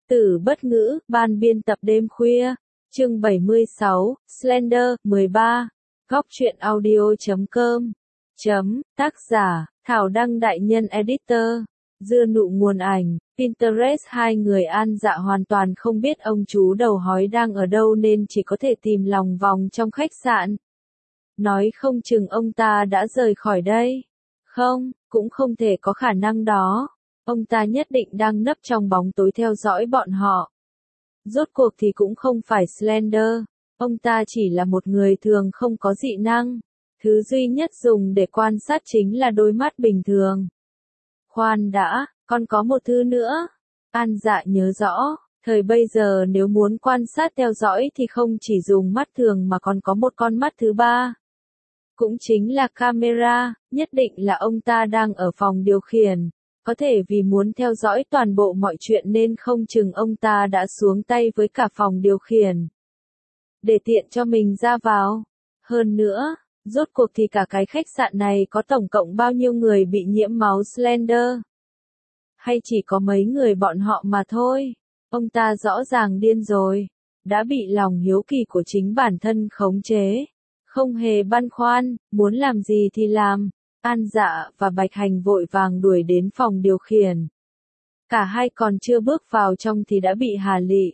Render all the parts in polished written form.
Tử bất ngữ, ban biên tập đêm khuya, chương 76, Slender, 13, góc truyện audio.com, tác giả, Thảo Đăng đại nhân editor, dưa nụ nguồn ảnh, Pinterest. Hai người An Dạ hoàn toàn không biết ông chú đầu hói đang ở đâu nên chỉ có thể tìm lòng vòng trong khách sạn. Nói không chừng ông ta đã rời khỏi đây. Không, cũng không thể có khả năng đó. Ông ta nhất định đang nấp trong bóng tối theo dõi bọn họ. Rốt cuộc thì cũng không phải Slender. Ông ta chỉ là một người thường không có dị năng. Thứ duy nhất dùng để quan sát chính là đôi mắt bình thường. Khoan đã, còn có một thứ nữa. An Dạ nhớ rõ, thời bây giờ nếu muốn quan sát theo dõi thì không chỉ dùng mắt thường mà còn có một con mắt thứ ba. Cũng chính là camera, nhất định là ông ta đang ở phòng điều khiển. Có thể vì muốn theo dõi toàn bộ mọi chuyện nên không chừng ông ta đã xuống tay với cả phòng điều khiển. Để tiện cho mình ra vào. Hơn nữa, rốt cuộc thì cả cái khách sạn này có tổng cộng bao nhiêu người bị nhiễm máu Slender? Hay chỉ có mấy người bọn họ mà thôi? Ông ta rõ ràng điên rồi. Đã bị lòng hiếu kỳ của chính bản thân khống chế. Không hề băn khoăn, muốn làm gì thì làm. An Dạ và Bạch Hành vội vàng đuổi đến phòng điều khiển. Cả hai còn chưa bước vào trong thì đã bị Hà Lị.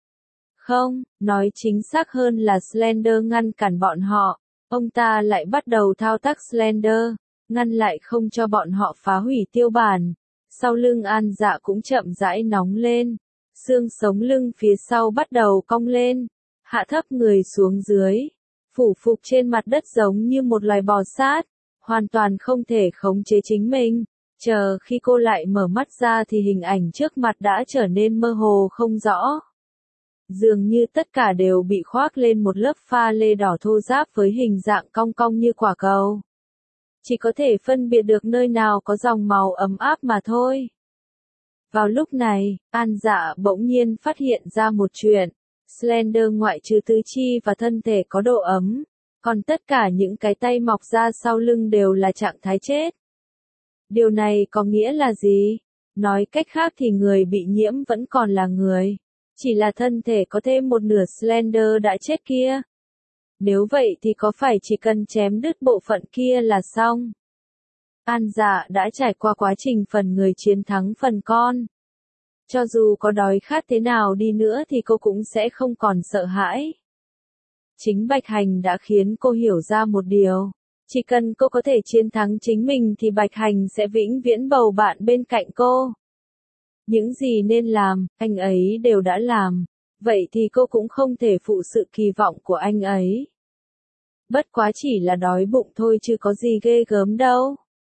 Không, nói chính xác hơn là Slender ngăn cản bọn họ. Ông ta lại bắt đầu thao tác Slender, ngăn lại không cho bọn họ phá hủy tiêu bản. Sau lưng An Dạ cũng chậm rãi nóng lên. Xương sống lưng phía sau bắt đầu cong lên. Hạ thấp người xuống dưới. Phủ phục trên mặt đất giống như một loài bò sát. Hoàn toàn không thể khống chế chính mình. Chờ khi cô lại mở mắt ra thì hình ảnh trước mặt đã trở nên mơ hồ không rõ. Dường như tất cả đều bị khoác lên một lớp pha lê đỏ thô ráp với hình dạng cong cong như quả cầu. Chỉ có thể phân biệt được nơi nào có dòng màu ấm áp mà thôi. Vào lúc này, An Dạ bỗng nhiên phát hiện ra một chuyện. Slender ngoại trừ tứ chi và thân thể có độ ấm. Còn tất cả những cái tay mọc ra sau lưng đều là trạng thái chết. Điều này có nghĩa là gì? Nói cách khác thì người bị nhiễm vẫn còn là người. Chỉ là thân thể có thêm một nửa Slender đã chết kia. Nếu vậy thì có phải chỉ cần chém đứt bộ phận kia là xong? An Dạ đã trải qua quá trình phần người chiến thắng phần con. Cho dù có đói khát thế nào đi nữa thì cô cũng sẽ không còn sợ hãi. Chính Bạch Hành đã khiến cô hiểu ra một điều. Chỉ cần cô có thể chiến thắng chính mình thì Bạch Hành sẽ vĩnh viễn bầu bạn bên cạnh cô. Những gì nên làm, anh ấy đều đã làm. Vậy thì cô cũng không thể phụ sự kỳ vọng của anh ấy. Bất quá chỉ là đói bụng thôi chứ có gì ghê gớm đâu.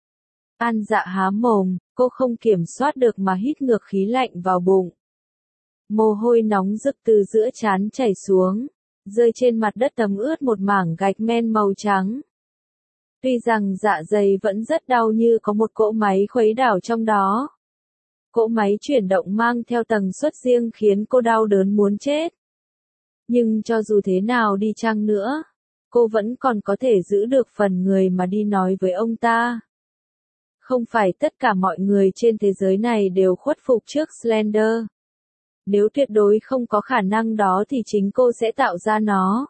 An Dạ há mồm, cô không kiểm soát được mà hít ngược khí lạnh vào bụng. Mồ hôi nóng rực từ giữa trán chảy xuống. Rơi trên mặt đất thấm ướt một mảng gạch men màu trắng. Tuy rằng dạ dày vẫn rất đau như có một cỗ máy khuấy đảo trong đó. Cỗ máy chuyển động mang theo tần suất riêng khiến cô đau đớn muốn chết. Nhưng cho dù thế nào đi chăng nữa, cô vẫn còn có thể giữ được phần người mà đi nói với ông ta. Không phải tất cả mọi người trên thế giới này đều khuất phục trước Slender. Nếu tuyệt đối không có khả năng đó thì chính cô sẽ tạo ra nó.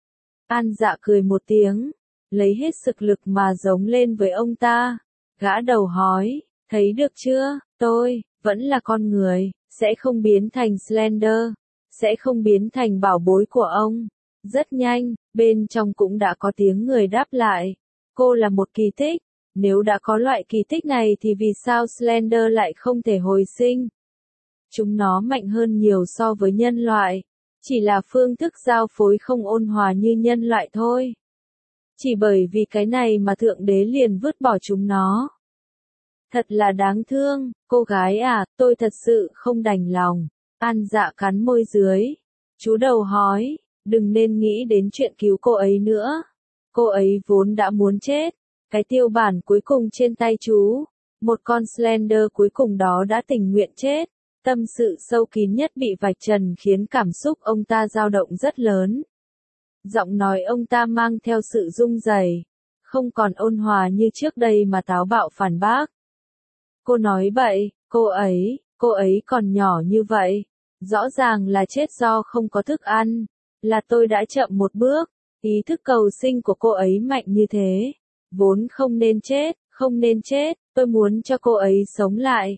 An Dạ cười một tiếng, lấy hết sức lực mà giống lên với ông ta. Gã đầu hói, thấy được chưa, tôi, vẫn là con người, sẽ không biến thành Slender, sẽ không biến thành bảo bối của ông. Rất nhanh, bên trong cũng đã có tiếng người đáp lại. Cô là một kỳ tích, nếu đã có loại kỳ tích này thì vì sao Slender lại không thể hồi sinh? Chúng nó mạnh hơn nhiều so với nhân loại. Chỉ là phương thức giao phối không ôn hòa như nhân loại thôi. Chỉ bởi vì cái này mà Thượng Đế liền vứt bỏ chúng nó. Thật là đáng thương, cô gái à, tôi thật sự không đành lòng. An Dạ cắn môi dưới. Chú đầu hói, đừng nên nghĩ đến chuyện cứu cô ấy nữa. Cô ấy vốn đã muốn chết. Cái tiêu bản cuối cùng trên tay chú. Một con Slender cuối cùng đó đã tình nguyện chết. Tâm sự sâu kín nhất bị vạch trần khiến cảm xúc ông ta dao động rất lớn. Giọng nói ông ta mang theo sự rung rẩy, không còn ôn hòa như trước đây mà táo bạo phản bác. Cô nói bậy, cô ấy còn nhỏ như vậy, Rõ ràng là chết do không có thức ăn, là tôi đã chậm một bước. Ý thức cầu sinh của cô ấy mạnh như thế. Vốn không nên chết, không nên chết, tôi muốn cho cô ấy sống lại.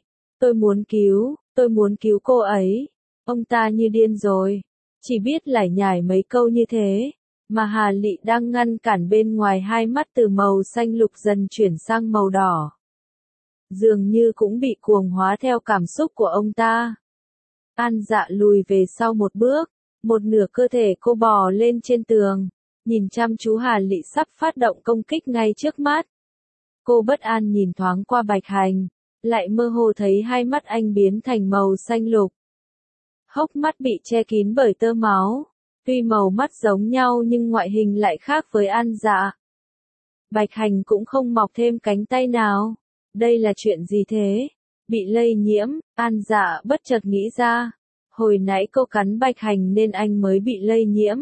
Tôi muốn cứu cô ấy. Ông ta như điên rồi. Chỉ biết lải nhải mấy câu như thế. Mà Hà Lị đang ngăn cản bên ngoài, hai mắt từ màu xanh lục dần chuyển sang màu đỏ. Dường như cũng bị cuồng hóa theo cảm xúc của ông ta. An Dạ lùi về sau một bước, một nửa cơ thể cô bò lên trên tường, nhìn chăm chú Hà Lị sắp phát động công kích ngay trước mắt. Cô bất an nhìn thoáng qua Bạch Hành, lại mơ hồ thấy hai mắt anh biến thành màu xanh lục. Hốc mắt bị che kín bởi tơ máu, tuy màu mắt giống nhau nhưng ngoại hình lại khác với An Dạ. Bạch Hành cũng không mọc thêm cánh tay nào. Đây là chuyện gì thế? Bị lây nhiễm, An Dạ bất chợt nghĩ ra. Hồi nãy cô cắn Bạch Hành nên anh mới bị lây nhiễm.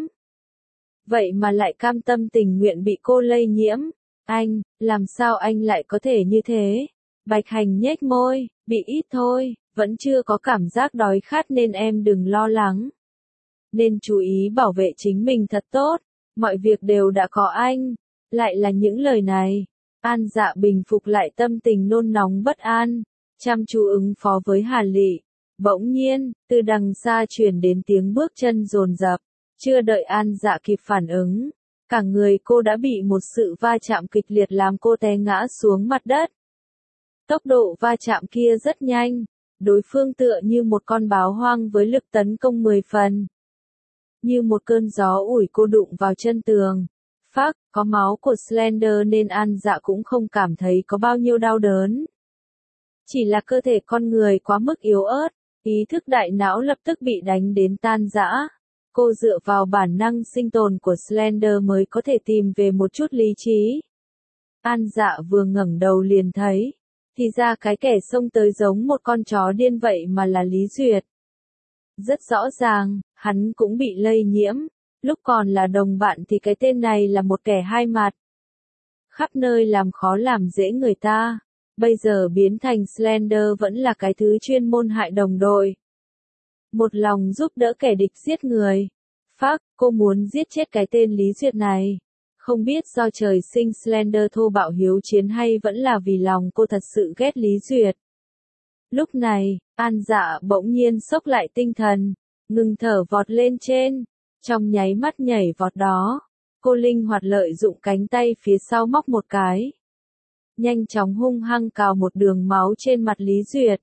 Vậy mà lại cam tâm tình nguyện bị cô lây nhiễm. Anh, làm sao anh lại có thể như thế? Bạch Hành nhếch môi, bị ít thôi, vẫn chưa có cảm giác đói khát nên em đừng lo lắng. Nên chú ý bảo vệ chính mình thật tốt, mọi việc đều đã có anh. Lại là những lời này. An Dạ bình phục lại tâm tình nôn nóng bất an, chăm chú ứng phó với Hà Lị. Bỗng nhiên, từ đằng xa truyền đến tiếng bước chân dồn dập. Chưa đợi An Dạ kịp phản ứng, cả người cô đã bị một sự va chạm kịch liệt làm cô té ngã xuống mặt đất. Tốc độ va chạm kia rất nhanh, đối phương tựa như một con báo hoang với lực tấn công 10 phần. Như một cơn gió ủi cô đụng vào chân tường. Phác, có máu của Slender nên An Dạ cũng không cảm thấy có bao nhiêu đau đớn. Chỉ là cơ thể con người quá mức yếu ớt, ý thức đại não lập tức bị đánh đến tan rã. Cô dựa vào bản năng sinh tồn của Slender mới có thể tìm về một chút lý trí. An Dạ vừa ngẩng đầu liền thấy, thì ra cái kẻ xông tới giống một con chó điên vậy mà là Lý Duyệt. Rất rõ ràng, hắn cũng bị lây nhiễm. Lúc còn là đồng bạn thì cái tên này là một kẻ hai mặt. Khắp nơi làm khó làm dễ người ta. Bây giờ biến thành Slender vẫn là cái thứ chuyên môn hại đồng đội. Một lòng giúp đỡ kẻ địch giết người. Phác, cô muốn giết chết cái tên Lý Duyệt này. Không biết do trời sinh Slender thô bạo hiếu chiến hay vẫn là vì lòng cô thật sự ghét Lý Duyệt. Lúc này, An Dạ bỗng nhiên xốc lại tinh thần, ngừng thở vọt lên trên. Trong nháy mắt nhảy vọt đó, cô linh hoạt lợi dụng cánh tay phía sau móc một cái. Nhanh chóng hung hăng cào một đường máu trên mặt Lý Duyệt.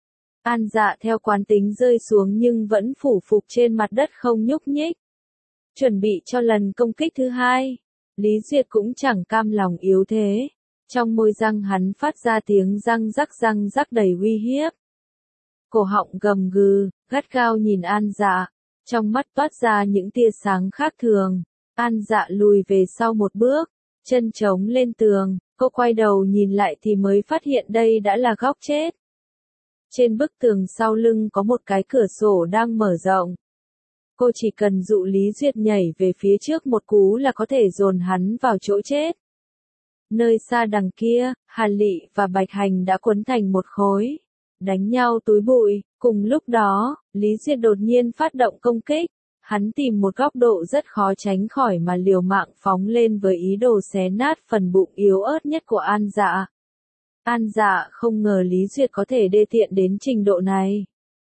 An Dạ theo quán tính rơi xuống nhưng vẫn phủ phục trên mặt đất không nhúc nhích. Chuẩn bị cho lần công kích thứ hai. Lý Duyệt cũng chẳng cam lòng yếu thế. Trong môi răng hắn phát ra tiếng răng rắc đầy uy hiếp. Cổ họng gầm gừ, gắt gao nhìn An Dạ. Trong mắt toát ra những tia sáng khác thường. An Dạ lùi về sau một bước, chân chống lên tường, cô quay đầu nhìn lại thì mới phát hiện đây đã là góc chết. Trên bức tường sau lưng có một cái cửa sổ đang mở rộng. Cô chỉ cần dụ Lý Duyệt nhảy về phía trước một cú là có thể dồn hắn vào chỗ chết. Nơi xa đằng kia, Hà Lị và Bạch Hành đã quấn thành một khối, đánh nhau túi bụi. Cùng lúc đó, Lý Duyệt đột nhiên phát động công kích. Hắn tìm một góc độ rất khó tránh khỏi mà liều mạng phóng lên với ý đồ xé nát phần bụng yếu ớt nhất của An Dạ. An Dạ không ngờ Lý Duyệt có thể đê tiện đến trình độ này.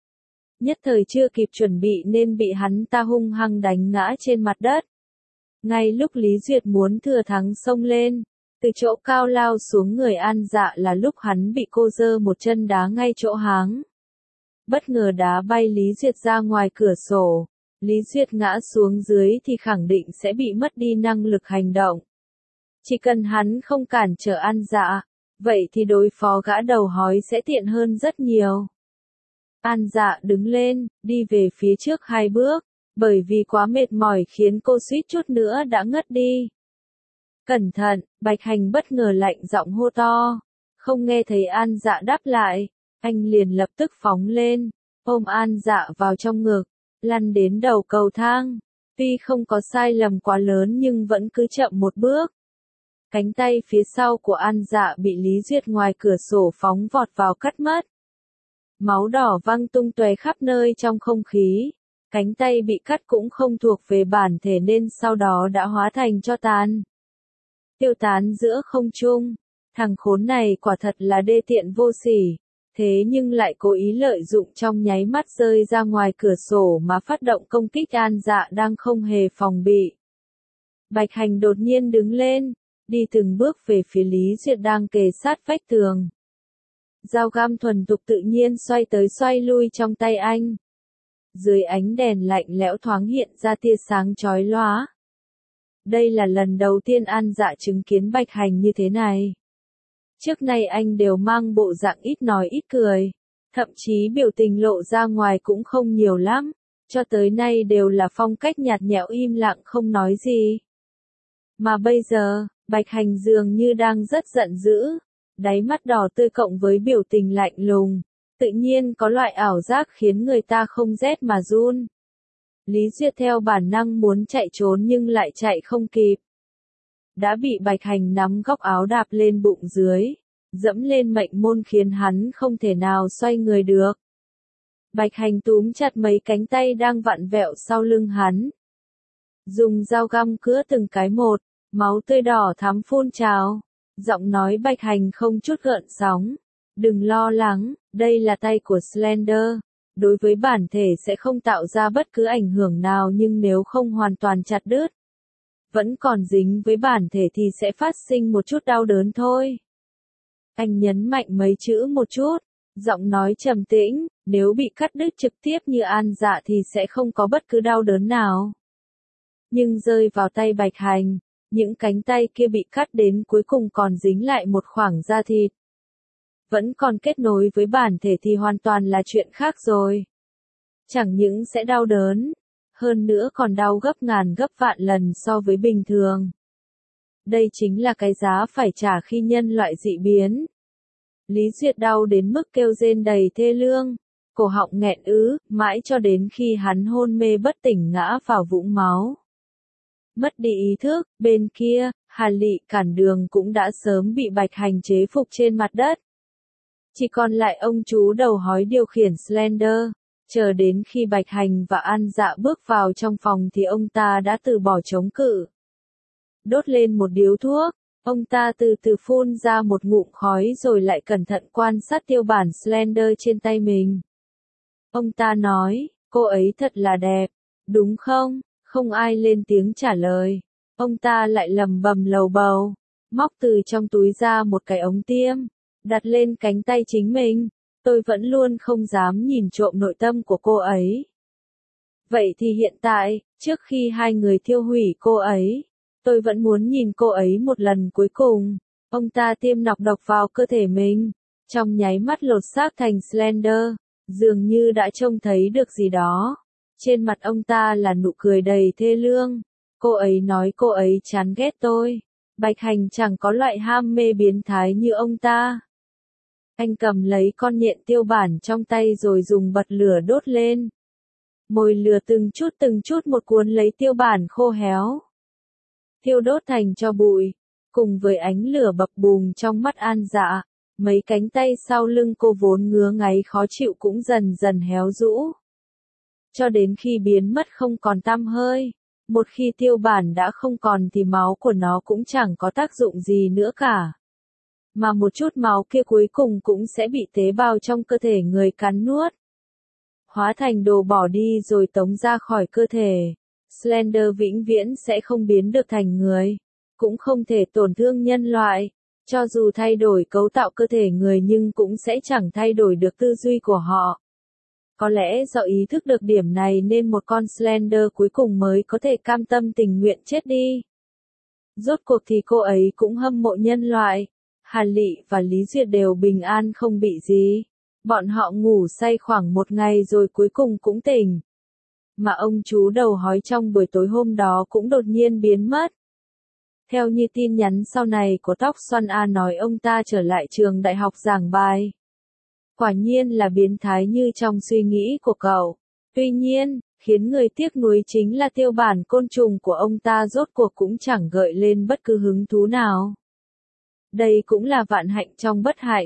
Nhất thời chưa kịp chuẩn bị nên bị hắn ta hung hăng đánh ngã trên mặt đất. Ngay lúc Lý Duyệt muốn thừa thắng xông lên, từ chỗ cao lao xuống người An Dạ là lúc hắn bị cô giơ một chân đá ngay chỗ háng. Bất ngờ đá bay Lý Duyệt ra ngoài cửa sổ. Lý Duyệt ngã xuống dưới thì khẳng định sẽ bị mất đi năng lực hành động. Chỉ cần hắn không cản trở An Dạ, vậy thì đối phó gã đầu hói sẽ tiện hơn rất nhiều. An Dạ đứng lên, đi về phía trước 2 bước, bởi vì quá mệt mỏi khiến cô suýt chút nữa đã ngất đi. Cẩn thận, Bạch Hành bất ngờ lạnh giọng hô to. Không nghe thấy An Dạ đáp lại, anh liền lập tức phóng lên, ôm An Dạ vào trong ngực, lăn đến đầu cầu thang. Tuy không có sai lầm quá lớn nhưng vẫn cứ chậm một bước. Cánh tay phía sau của An Dạ bị Lý Duyệt ngoài cửa sổ phóng vọt vào cắt mất. Máu đỏ văng tung tóe khắp nơi trong không khí. Cánh tay bị cắt cũng không thuộc về bản thể nên sau đó đã hóa thành tro tàn. Tiêu tán giữa không trung. Thằng khốn này quả thật là đê tiện vô sỉ. Thế nhưng lại cố ý lợi dụng trong nháy mắt rơi ra ngoài cửa sổ mà phát động công kích An Dạ đang không hề phòng bị. Bạch Hành đột nhiên đứng lên, đi từng bước về phía Lý Duyệt đang kề sát vách tường. Dao găm thuần thục tự nhiên xoay tới xoay lui trong tay anh. Dưới ánh đèn lạnh lẽo thoáng hiện ra tia sáng chói lóa. Đây là lần đầu tiên An Dạ chứng kiến Bạch Hành như thế này. Trước nay anh đều mang bộ dạng ít nói ít cười, thậm chí biểu tình lộ ra ngoài cũng không nhiều lắm, cho tới nay đều là phong cách nhạt nhẽo im lặng không nói gì. Mà bây giờ, Bạch Hành dường như đang rất giận dữ, đáy mắt đỏ tươi cộng với biểu tình lạnh lùng, tự nhiên có loại ảo giác khiến người ta không rét mà run. Lý Duyệt theo bản năng muốn chạy trốn nhưng lại chạy không kịp. Đã bị Bạch Hành nắm góc áo đạp lên bụng dưới, dẫm lên mệnh môn khiến hắn không thể nào xoay người được. Bạch Hành túm chặt mấy cánh tay đang vặn vẹo sau lưng hắn. Dùng dao găm cứa từng cái một, máu tươi đỏ thắm phun trào. Giọng nói Bạch Hành không chút gợn sóng. Đừng lo lắng, đây là tay của Slender. Đối với bản thể sẽ không tạo ra bất cứ ảnh hưởng nào nhưng nếu không hoàn toàn chặt đứt, vẫn còn dính với bản thể thì sẽ phát sinh một chút đau đớn thôi. Anh nhấn mạnh mấy chữ một chút, giọng nói trầm tĩnh, nếu bị cắt đứt trực tiếp như An Dạ thì sẽ không có bất cứ đau đớn nào. Nhưng rơi vào tay Bạch Hành, những cánh tay kia bị cắt đến cuối cùng còn dính lại một khoảng da thịt. Vẫn còn kết nối với bản thể thì hoàn toàn là chuyện khác rồi. Chẳng những sẽ đau đớn, hơn nữa còn đau gấp ngàn gấp vạn lần so với bình thường. Đây chính là cái giá phải trả khi nhân loại dị biến. Lý Duyệt đau đến mức kêu rên đầy thê lương, cổ họng nghẹn ứ, mãi cho đến khi hắn hôn mê bất tỉnh ngã vào vũng máu. Mất đi ý thức, bên kia, Hà Lị cản đường cũng đã sớm bị Bạch Hành chế phục trên mặt đất. Chỉ còn lại ông chú đầu hói điều khiển Slender, chờ đến khi Bạch Hành và An Dạ bước vào trong phòng thì ông ta đã từ bỏ chống cự. Đốt lên một điếu thuốc, ông ta từ từ phun ra một ngụm khói rồi lại cẩn thận quan sát tiêu bản Slender trên tay mình. Ông ta nói, cô ấy thật là đẹp, đúng không? Không ai lên tiếng trả lời. Ông ta lại lầm bầm lầu bầu, móc từ trong túi ra một cái ống tiêm, đặt lên cánh tay chính mình. Tôi vẫn luôn không dám nhìn trộm nội tâm của cô ấy. Vậy thì hiện tại, trước khi hai người thiêu hủy cô ấy, tôi vẫn muốn nhìn cô ấy một lần cuối cùng. Ông ta tiêm nọc độc vào cơ thể mình, trong nháy mắt lột xác thành Slender, dường như đã trông thấy được gì đó. Trên mặt ông ta là nụ cười đầy thê lương. Cô ấy nói cô ấy chán ghét tôi. Bạch Hành chẳng có loại ham mê biến thái như ông ta. Anh cầm lấy con nhện tiêu bản trong tay rồi dùng bật lửa đốt lên. Mồi lửa từng chút một cuốn lấy tiêu bản khô héo. Thiêu đốt thành tro bụi, cùng với ánh lửa bập bùng trong mắt An Dạ, mấy cánh tay sau lưng cô vốn ngứa ngáy khó chịu cũng dần dần héo rũ. Cho đến khi biến mất không còn tăm hơi, một khi tiêu bản đã không còn thì máu của nó cũng chẳng có tác dụng gì nữa cả. Mà một chút máu kia cuối cùng cũng sẽ bị tế bào trong cơ thể người cắn nuốt. Hóa thành đồ bỏ đi rồi tống ra khỏi cơ thể. Slender vĩnh viễn sẽ không biến được thành người, cũng không thể tổn thương nhân loại. Cho dù thay đổi cấu tạo cơ thể người nhưng cũng sẽ chẳng thay đổi được tư duy của họ. Có lẽ do ý thức được điểm này nên một con Slender cuối cùng mới có thể cam tâm tình nguyện chết đi. Rốt cuộc thì cô ấy cũng hâm mộ nhân loại. Hà Lị và Lý Duyệt đều bình an không bị gì. Bọn họ ngủ say khoảng một ngày rồi cuối cùng cũng tỉnh. Mà ông chú đầu hói trong buổi tối hôm đó cũng đột nhiên biến mất. Theo như tin nhắn sau này của Tóc Xoăn A nói ông ta trở lại trường đại học giảng bài. Quả nhiên là biến thái như trong suy nghĩ của cậu. Tuy nhiên, khiến người tiếc nuối chính là tiêu bản côn trùng của ông ta rốt cuộc cũng chẳng gợi lên bất cứ hứng thú nào. Đây cũng là vạn hạnh trong bất hạnh.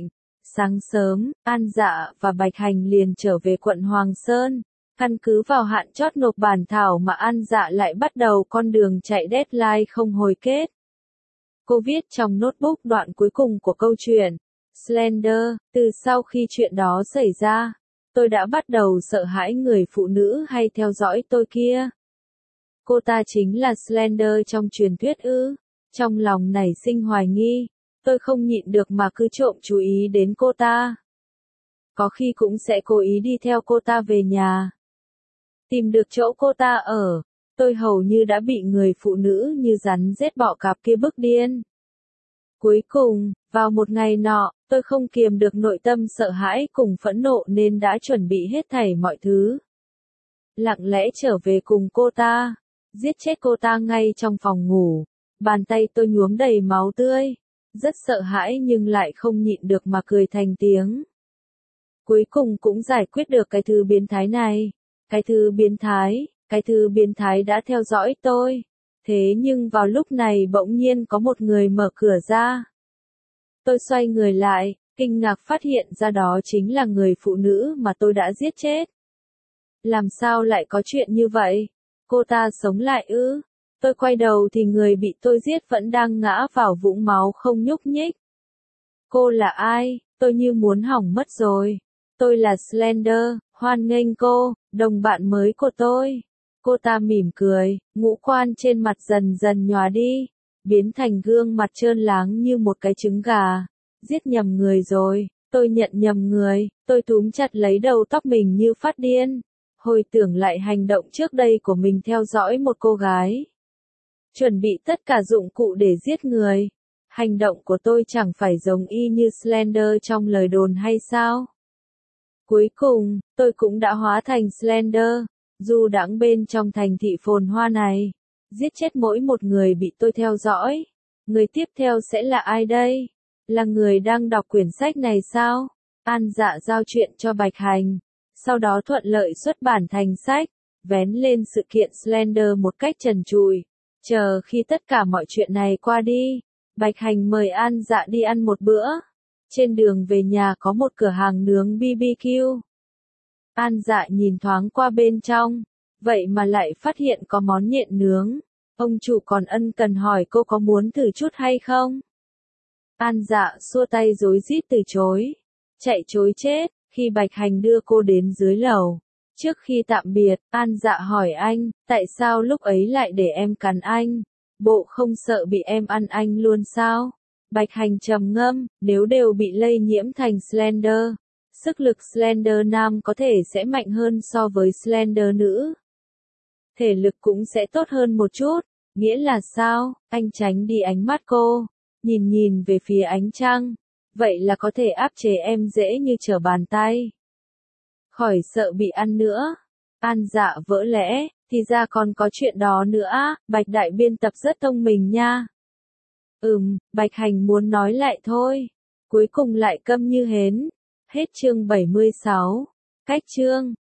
Sáng sớm, An Dạ và Bạch Hành liền trở về quận Hoàng Sơn. Căn cứ vào hạn chót nộp bản thảo mà An Dạ lại bắt đầu con đường chạy deadline không hồi kết. Cô viết trong notebook đoạn cuối cùng của câu chuyện. Slender, từ sau khi chuyện đó xảy ra, tôi đã bắt đầu sợ hãi người phụ nữ hay theo dõi tôi kia. Cô ta chính là Slender trong truyền thuyết ư? Trong lòng nảy sinh hoài nghi, tôi không nhịn được mà cứ trộm chú ý đến cô ta. Có khi cũng sẽ cố ý đi theo cô ta về nhà. Tìm được chỗ cô ta ở, tôi hầu như đã bị người phụ nữ như rắn rết bọ cạp kia bức điên. Cuối cùng, vào một ngày nọ, tôi không kiềm được nội tâm sợ hãi cùng phẫn nộ nên đã chuẩn bị hết thảy mọi thứ. Lặng lẽ trở về cùng cô ta, giết chết cô ta ngay trong phòng ngủ. Bàn tay tôi nhuốm đầy máu tươi, rất sợ hãi nhưng lại không nhịn được mà cười thành tiếng. Cuối cùng cũng giải quyết được cái thứ biến thái này. Cái thứ biến thái đã theo dõi tôi. Thế nhưng vào lúc này bỗng nhiên có một người mở cửa ra. Tôi xoay người lại, kinh ngạc phát hiện ra đó chính là người phụ nữ mà tôi đã giết chết. Làm sao lại có chuyện như vậy? Cô ta sống lại ư? Tôi quay đầu thì người bị tôi giết vẫn đang ngã vào vũng máu không nhúc nhích. Cô là ai? Tôi như muốn hỏng mất rồi. Tôi là Slender, hoan nghênh cô, đồng bạn mới của tôi. Cô ta mỉm cười, ngũ quan trên mặt dần dần nhòa đi, biến thành gương mặt trơn láng như một cái trứng gà. Giết nhầm người rồi, tôi nhận nhầm người, tôi túm chặt lấy đầu tóc mình như phát điên. Hồi tưởng lại hành động trước đây của mình theo dõi một cô gái. Chuẩn bị tất cả dụng cụ để giết người. Hành động của tôi chẳng phải giống y như Slender trong lời đồn hay sao? Cuối cùng, tôi cũng đã hóa thành Slender, du đãng bên trong thành thị phồn hoa này, giết chết mỗi một người bị tôi theo dõi. Người tiếp theo sẽ là ai đây? Là người đang đọc quyển sách này sao? An Dạ giao chuyện cho Bạch Hành, sau đó thuận lợi xuất bản thành sách, vén lên sự kiện Slender một cách trần trụi. Chờ khi tất cả mọi chuyện này qua đi, Bạch Hành mời An Dạ đi ăn một bữa. Trên đường về nhà có một cửa hàng nướng BBQ. An Dạ nhìn thoáng qua bên trong, vậy mà lại phát hiện có món nhện nướng. Ông chủ còn ân cần hỏi cô có muốn thử chút hay không? An Dạ xua tay rối rít từ chối. Chạy chối chết, khi Bạch Hành đưa cô đến dưới lầu. Trước khi tạm biệt, An Dạ hỏi anh, tại sao lúc ấy lại để em cắn anh? Bộ không sợ bị em ăn anh luôn sao? Bạch Hành trầm ngâm, nếu đều bị lây nhiễm thành Slender, sức lực Slender nam có thể sẽ mạnh hơn so với Slender nữ. Thể lực cũng sẽ tốt hơn một chút, nghĩa là sao? Anh tránh đi ánh mắt cô, nhìn về phía ánh trăng, vậy là có thể áp chế em dễ như trở bàn tay. Khỏi sợ bị ăn nữa. An Dạ vỡ lẽ, thì ra còn có chuyện đó nữa á, Bạch đại biên tập rất thông minh nha. Bạch Hành muốn nói lại thôi. Cuối cùng lại câm như hến. Hết chương 76. Cách chương.